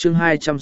Chương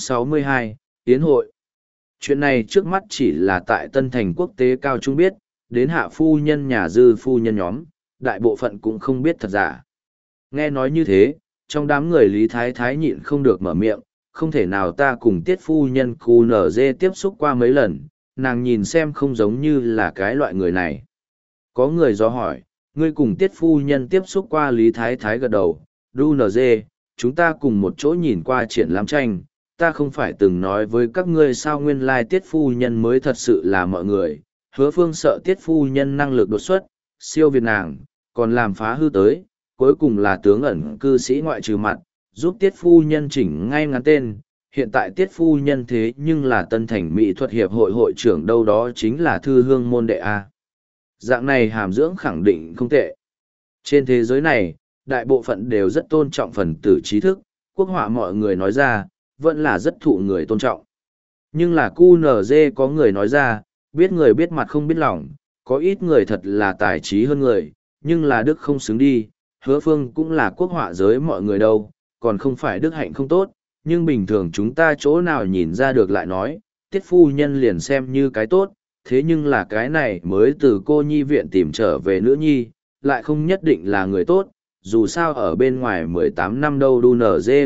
262, Tiến hội. Chuyện này trước mắt chỉ là tại Tân Thành quốc tế cao trung biết, đến hạ phu nhân nhà dư phu nhân nhóm, đại bộ phận cũng không biết thật giả. Nghe nói như thế, trong đám người Lý Thái Thái nhịn không được mở miệng, không thể nào ta cùng tiết phu nhân cu nở dê tiếp xúc qua mấy lần, nàng nhìn xem không giống như là cái loại người này. Có người do hỏi, ngươi cùng tiết phu nhân tiếp xúc qua Lý Thái Thái gật đầu, đu nở dê, chúng ta cùng một chỗ nhìn qua triển lãm tranh, ta không phải từng nói với các ngươi sao nguyên lai tiết phu nhân mới thật sự là mọi người, hứa phương sợ tiết phu nhân năng lực đột xuất, siêu việt nàng, còn làm phá hư tới, cuối cùng là tướng ẩn cư sĩ ngoại trừ mặt, giúp tiết phu nhân chỉnh ngay ngắn tên, hiện tại tiết phu nhân thế nhưng là Tân Thành Mỹ thuật hiệp hội hội trưởng đâu đó chính là thư hương môn đệ A. Dạng này hàm dưỡng khẳng định không tệ. Trên thế giới này, đại bộ phận đều rất tôn trọng phần tử trí thức, quốc họa mọi người nói ra, vẫn là rất thụ người tôn trọng. Nhưng là QNZ có người nói ra, biết người biết mặt không biết lòng, có ít người thật là tài trí hơn người, nhưng là đức không xứng đi, hứa phương cũng là quốc họa giới mọi người đâu, còn không phải đức hạnh không tốt, nhưng bình thường chúng ta chỗ nào nhìn ra được lại nói, tiết phu nhân liền xem như cái tốt, thế nhưng là cái này mới từ cô nhi viện tìm trở về nữ nhi, lại không nhất định là người tốt, dù sao ở bên ngoài 18 năm đâu đu nở dê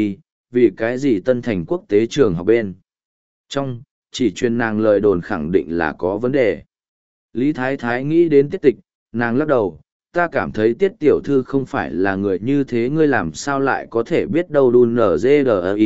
vì cái gì Tân Thành quốc tế trường học bên. Trong, chỉ truyền nàng lời đồn khẳng định là có vấn đề. Lý Thái Thái nghĩ đến tiết tịch, nàng lắc đầu, ta cảm thấy tiết tiểu thư không phải là người như thế ngươi làm sao lại có thể biết đâu đu nở dê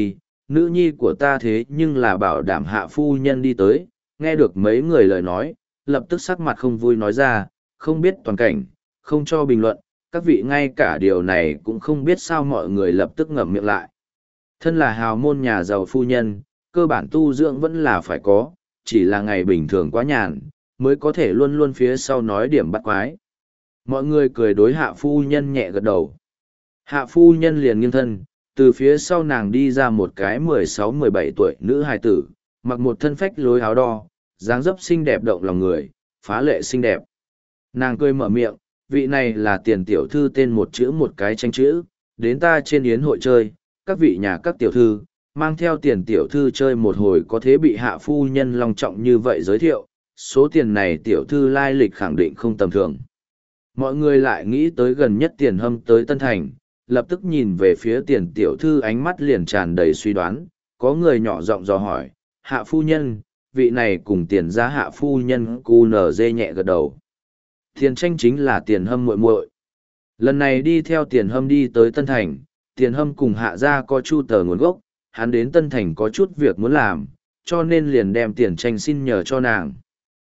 nữ nhi của ta thế nhưng là bảo đảm hạ phu nhân đi tới, nghe được mấy người lời nói, lập tức sắc mặt không vui nói ra, không biết toàn cảnh, không cho bình luận, các vị ngay cả điều này cũng không biết sao mọi người lập tức ngậm miệng lại. Thân là hào môn nhà giàu phu nhân, cơ bản tu dưỡng vẫn là phải có, chỉ là ngày bình thường quá nhàn, mới có thể luôn luôn phía sau nói điểm bắt quái. Mọi người cười đối hạ phu nhân nhẹ gật đầu. Hạ phu nhân liền nghiêng thân, từ phía sau nàng đi ra một cái 16-17 tuổi nữ hài tử, mặc một thân phách lối áo đo, dáng dấp xinh đẹp động lòng người, phá lệ xinh đẹp. Nàng cười mở miệng, vị này là tiền tiểu thư tên một chữ một cái tranh chữ, đến ta trên yến hội chơi, các vị nhà các tiểu thư, mang theo tiền tiểu thư chơi một hồi có thế bị hạ phu nhân long trọng như vậy giới thiệu, số tiền này tiểu thư lai lịch khẳng định không tầm thường. Mọi người lại nghĩ tới gần nhất Tiền Hâm tới Tân Thành, lập tức nhìn về phía tiền tiểu thư ánh mắt liền tràn đầy suy đoán, có người nhỏ giọng dò hỏi, hạ phu nhân, vị này cùng tiền giá hạ phu nhân cu nở dê nhẹ gật đầu. Tiền tranh chính là Tiền Hâm muội muội. Lần này đi theo Tiền Hâm đi tới Tân Thành, Tiền Hâm cùng hạ gia có chu tờ nguồn gốc, hắn đến Tân Thành có chút việc muốn làm, cho nên liền đem Tiền tranh xin nhờ cho nàng.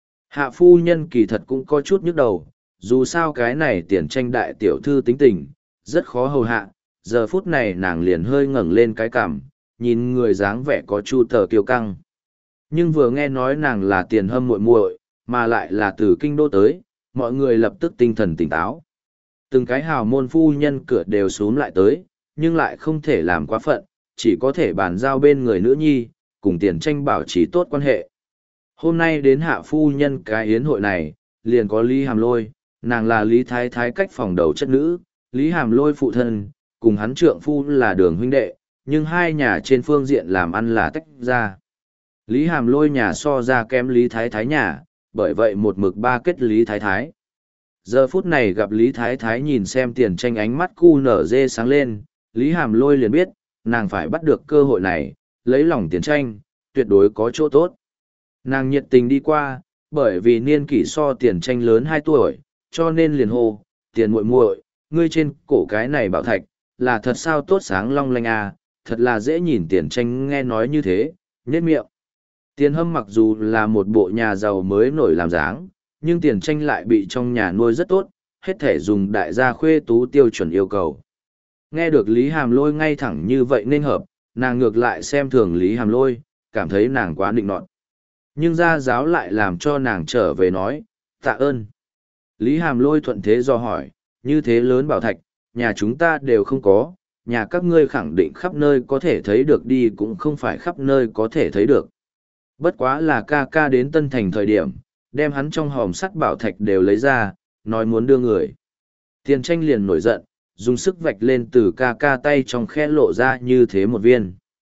Hạ phu nhân kỳ thật cũng có chút nhức đầu, dù sao cái này Tiền tranh đại tiểu thư tính tình, rất khó hầu hạ, giờ phút này nàng liền hơi ngẩng lên cái cằm, nhìn người dáng vẻ có chu tờ kiêu căng. Nhưng vừa nghe nói nàng là Tiền Hâm muội muội, mà lại là từ kinh đô tới, mọi người lập tức tinh thần tỉnh táo. Từng cái hào môn phu nhân cửa đều xuống lại tới, nhưng lại không thể làm quá phận, chỉ có thể bàn giao bên người nữ nhi, cùng Tiền tranh bảo trì tốt quan hệ. Hôm nay đến hạ phu nhân cái yến hội này, liền có Lý Hàm Lôi, nàng là Lý Thái Thái cách phòng đầu chất nữ, Lý Hàm Lôi phụ thân, cùng hắn trượng phu là Đường huynh đệ, nhưng hai nhà trên phương diện làm ăn là tách ra. Lý Hàm Lôi nhà so ra kém Lý Thái Thái nhà, bởi vậy một mực ba kết Lý Thái Thái. Giờ phút này gặp Lý Thái Thái nhìn xem Tiền tranh ánh mắt cu nở dê sáng lên, Lý Hàm Lôi liền biết, nàng phải bắt được cơ hội này, lấy lòng Tiền tranh, tuyệt đối có chỗ tốt. Nàng nhiệt tình đi qua, bởi vì niên kỷ so Tiền tranh lớn 2 tuổi, cho nên liền hô, Tiền muội muội, ngươi trên cổ cái này bảo thạch, là thật sao tốt sáng long lanh à, thật là dễ nhìn. Tiền tranh nghe nói như thế, nhếch miệng. Tiền Hâm mặc dù là một bộ nhà giàu mới nổi làm dáng, nhưng Tiền tranh lại bị trong nhà nuôi rất tốt, hết thể dùng đại gia khuê tú tiêu chuẩn yêu cầu. Nghe được Lý Hàm Lôi ngay thẳng như vậy nên hợp, nàng ngược lại xem thường Lý Hàm Lôi, cảm thấy nàng quá nịnh nọt. Nhưng gia giáo lại làm cho nàng trở về nói, tạ ơn. Lý Hàm Lôi thuận thế do hỏi, như thế lớn bảo thạch, nhà chúng ta đều không có, nhà các ngươi khẳng định khắp nơi có thể thấy được đi cũng không phải khắp nơi có thể thấy được. Bất quá là ca ca đến Tân Thành thời điểm, đem hắn trong hòm sắt bảo thạch đều lấy ra, nói muốn đưa người. Tiền tranh liền nổi giận, dùng sức vạch lên từ ca ca tay trong khe lộ ra như thế một viên.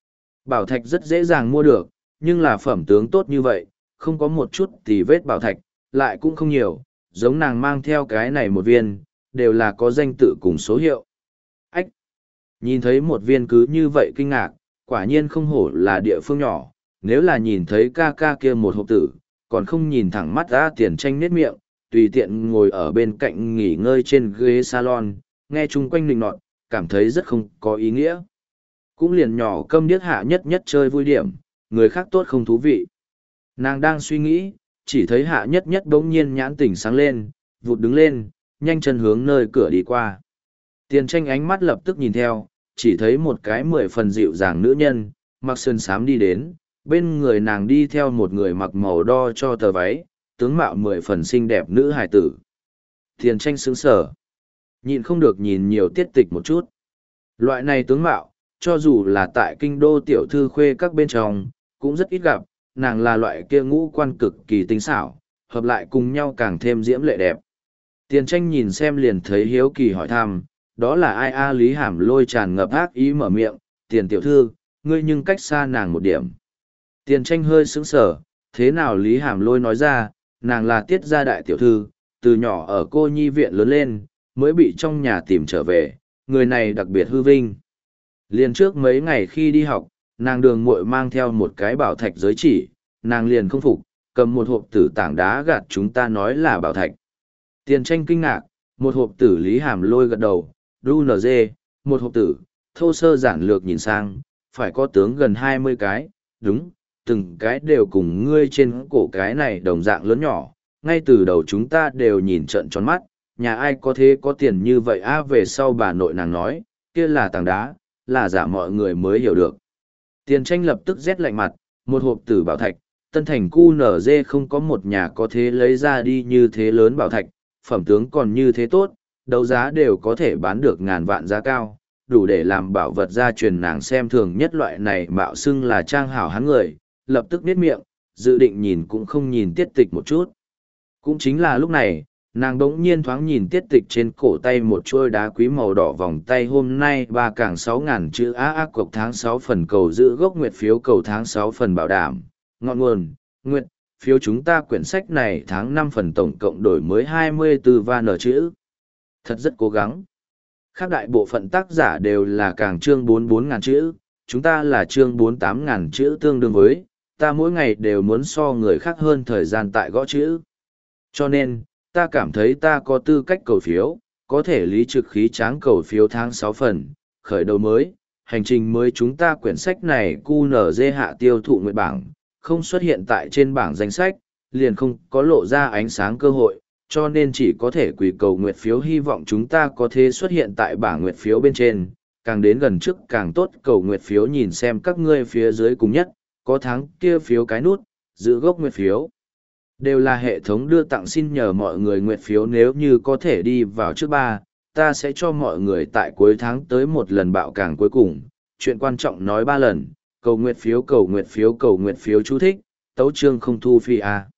Bảo thạch rất dễ dàng mua được, nhưng là phẩm tướng tốt như vậy, không có một chút tì vết bảo thạch, lại cũng không nhiều, giống nàng mang theo cái này một viên, đều là có danh tự cùng số hiệu. Ách! Nhìn thấy một viên cứ như vậy kinh ngạc, quả nhiên không hổ là địa phương nhỏ, nếu là nhìn thấy ca ca kia một hộp tử, còn không nhìn thẳng mắt ra Tiền Tranh nết miệng, tùy tiện ngồi ở bên cạnh nghỉ ngơi trên ghế salon, nghe chung quanh nịnh nọt, cảm thấy rất không có ý nghĩa. Cũng liền nhỏ câm điếc Hạ Nhất Nhất chơi vui điểm, người khác tốt không thú vị. Nàng đang suy nghĩ, chỉ thấy Hạ Nhất Nhất bỗng nhiên nhãn tỉnh sáng lên, vụt đứng lên, nhanh chân hướng nơi cửa đi qua. Tiền Tranh ánh mắt lập tức nhìn theo, chỉ thấy một cái 10 phần dịu dàng nữ nhân, mặc sơn xám đi đến, bên người nàng đi theo một người mặc màu đo cho tờ váy, tướng mạo 10 phần xinh đẹp nữ hài tử. Tiền Tranh sững sờ, nhịn không được nhìn nhiều tiết tịch một chút. Loại này tướng mạo, cho dù là tại kinh đô tiểu thư khuê các bên trong, cũng rất ít gặp, nàng là loại kia ngũ quan cực kỳ tinh xảo, hợp lại cùng nhau càng thêm diễm lệ đẹp. Tiền Tranh nhìn xem liền thấy hiếu kỳ hỏi thăm, đó là ai a? Lý Hàm Lôi tràn ngập ác ý mở miệng, Tiền tiểu thư, ngươi nhưng cách xa nàng một điểm. Tiền Tranh hơi sững sờ, thế nào? Lý Hàm Lôi nói ra, nàng là Tiết gia đại tiểu thư, từ nhỏ ở cô nhi viện lớn lên, mới bị trong nhà tìm trở về, người này đặc biệt hư vinh. Liền trước mấy ngày khi đi học, nàng đường muội mang theo một cái bảo thạch giới chỉ, nàng liền không phục, cầm một hộp tử tảng đá gạt chúng ta nói là bảo thạch. Tiền Tranh kinh ngạc, một hộp tử? Lý Hàm Lôi gật đầu, DUNG, một hộp tử, thô sơ giản lược nhìn sang, phải có tướng gần 20 cái, đúng, từng cái đều cùng ngươi trên cổ cái này đồng dạng lớn nhỏ, ngay từ đầu chúng ta đều nhìn trợn tròn mắt, nhà ai có thế có tiền như vậy a? Về sau bà nội nàng nói, kia là tảng đá, là giả, mọi người mới hiểu được. Tiền Tranh lập tức rét lạnh mặt, một hộp tử bảo thạch, Tân Thành QNZ không có một nhà có thế lấy ra đi như thế lớn bảo thạch, phẩm tướng còn như thế tốt, đấu giá đều có thể bán được ngàn vạn giá cao, đủ để làm bảo vật gia truyền. Nàng xem thường nhất loại này mạo xưng là trang hảo hán người, lập tức niết miệng, dự định nhìn cũng không nhìn tiết tịch một chút. Cũng chính là lúc này, nàng đống nhiên thoáng nhìn tiết tịch trên cổ tay một chuôi đá quý màu đỏ vòng tay, hôm nay 3 càng 6.000 chữ a cộc tháng 6 phần cầu giữ gốc nguyệt phiếu cầu tháng 6 phần bảo đảm, ngọn nguồn, nguyệt, phiếu chúng ta quyển sách này tháng 5 phần tổng cộng đổi mới 24 van chữ. Thật rất cố gắng. Khác đại bộ phận tác giả đều là càng chương 44.000 chữ, chúng ta là chương 48.000 chữ, tương đương với, ta mỗi ngày đều muốn so người khác hơn thời gian tại gõ chữ. Cho nên, ta cảm thấy ta có tư cách cầu phiếu, có thể lý trực khí tráng cầu phiếu tháng 6 phần, khởi đầu mới, hành trình mới. Chúng ta quyển sách này QNZ hạ tiêu thụ nguyện bảng, không xuất hiện tại trên bảng danh sách, liền không có lộ ra ánh sáng cơ hội, cho nên chỉ có thể quỳ cầu nguyện phiếu, hy vọng chúng ta có thể xuất hiện tại bảng nguyện phiếu bên trên, càng đến gần trước càng tốt. Cầu nguyện phiếu nhìn xem các ngươi phía dưới cùng nhất, có tháng kia phiếu cái nút, giữ gốc nguyện phiếu. Đều là hệ thống đưa tặng, xin nhờ mọi người nguyện phiếu, nếu như có thể đi vào trước 3, ta sẽ cho mọi người tại cuối tháng tới một lần bạo càng cuối cùng, chuyện quan trọng nói 3 lần, cầu nguyện phiếu cầu nguyện phiếu cầu nguyện phiếu, chú thích, tấu chương không thu phi a.